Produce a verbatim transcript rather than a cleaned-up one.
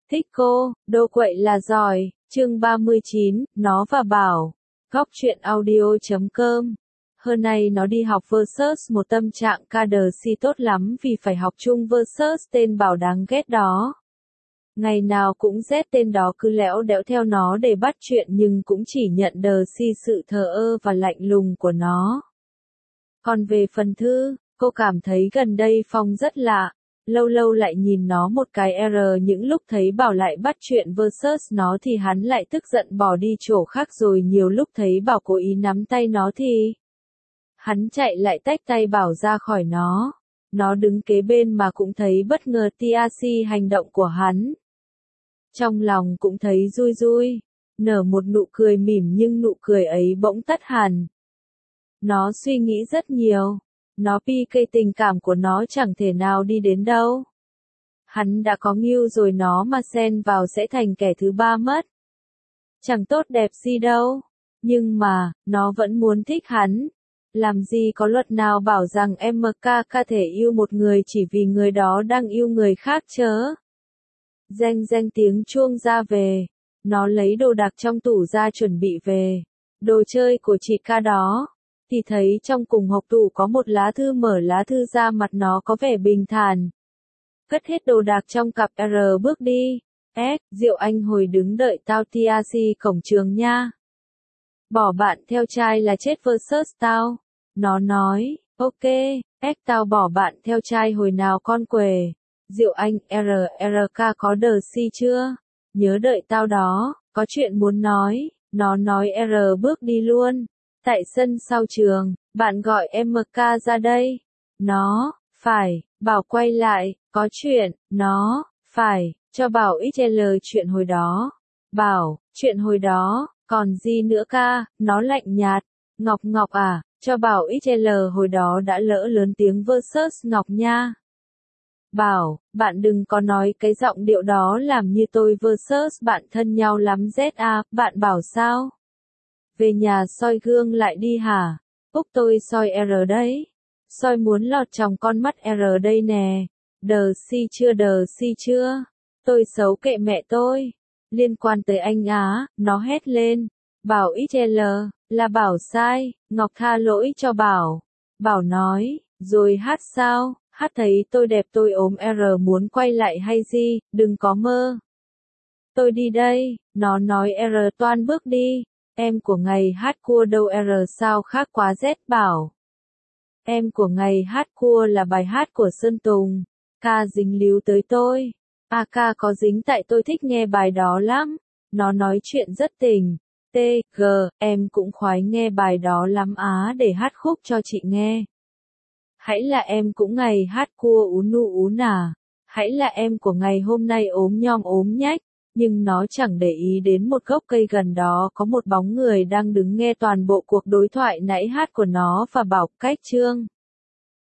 Thích cô, đô quậy là giỏi, chương ba mươi chín, nó và Bảo. Góc truyện audio.com. Hôm nay nó đi học versus một tâm trạng ca đờ si tốt lắm vì phải học chung versus tên Bảo đáng ghét đó. Ngày nào cũng rét tên đó cứ lẽo đẽo theo nó để bắt chuyện nhưng cũng chỉ nhận đờ si sự thờ ơ và lạnh lùng của nó. Còn về phần Thư, cô cảm thấy gần đây Phong rất lạ. Lâu lâu lại nhìn nó một cái R những lúc thấy Bảo lại bắt chuyện versus nó thì hắn lại tức giận bỏ đi chỗ khác rồi nhiều lúc thấy Bảo cố ý nắm tay nó thì hắn chạy lại tách tay Bảo ra khỏi nó. Nó đứng kế bên mà cũng thấy bất ngờ tê xê hành động của hắn. Trong lòng cũng thấy vui vui, nở một nụ cười mỉm nhưng nụ cười ấy bỗng tắt hẳn. Nó suy nghĩ rất nhiều. Nó pi cây tình cảm của nó chẳng thể nào đi đến đâu. Hắn đã có mưu rồi nó mà xen vào sẽ thành kẻ thứ ba mất. Chẳng tốt đẹp gì đâu. Nhưng mà, nó vẫn muốn thích hắn. Làm gì có luật nào bảo rằng em ca ca thể yêu một người chỉ vì người đó đang yêu người khác chớ. Reng reng tiếng chuông ra về. Nó lấy đồ đạc trong tủ ra chuẩn bị về. Đồ chơi của chị ca đó. Thì thấy trong cùng hộp tủ có một lá thư, mở lá thư ra mặt nó có vẻ bình thản. Cất hết đồ đạc trong cặp R bước đi. S, Diệu Anh hồi đứng đợi tao tê xê cổng trường nha. Bỏ bạn theo trai là chết versus tao. Nó nói, ok, S tao bỏ bạn theo trai hồi nào con què. Diệu Anh, R, R K có đờ si chưa? Nhớ đợi tao đó, có chuyện muốn nói. Nó nói R bước đi luôn. Tại sân sau trường, bạn gọi em ca ra đây. Nó, phải, Bảo quay lại, có chuyện, nó, phải, cho Bảo ích lờ chuyện hồi đó. Bảo, chuyện hồi đó, còn gì nữa ca, nó lạnh nhạt. Ngọc Ngọc à, cho Bảo ích lờ hồi đó đã lỡ lớn tiếng versus Ngọc nha. Bảo, bạn đừng có nói cái giọng điệu đó làm như tôi versus bạn thân nhau lắm Z A, bạn bảo sao? Về nhà soi gương lại đi hả? Úc tôi soi R đấy. Soi muốn lọt trong con mắt R đây nè. Đờ si chưa đờ si chưa? Tôi xấu kệ mẹ tôi. Liên quan tới anh Á, nó hét lên. Bảo ích lờ, là Bảo sai, Ngọc tha lỗi cho Bảo. Bảo nói, rồi hát sao? Hát thấy tôi đẹp tôi ốm R muốn quay lại hay gì, đừng có mơ. Tôi đi đây, nó nói R toan bước đi. Em của ngày hát cua đâu R sao khác quá Z Bảo. Em của ngày hát cua là bài hát của Sơn Tùng. Ca dính líu tới tôi. A ca có dính tại tôi thích nghe bài đó lắm. Nó nói chuyện rất tình. T, G, em cũng khoái nghe bài đó lắm á để hát khúc cho chị nghe. Hãy là em cũng ngày hát cua ú nu ú nà. Hãy là em của ngày hôm nay ốm nhom ốm nhách. Nhưng nó chẳng để ý đến một gốc cây gần đó có một bóng người đang đứng nghe toàn bộ cuộc đối thoại nãy hát của nó và Bảo cách chương.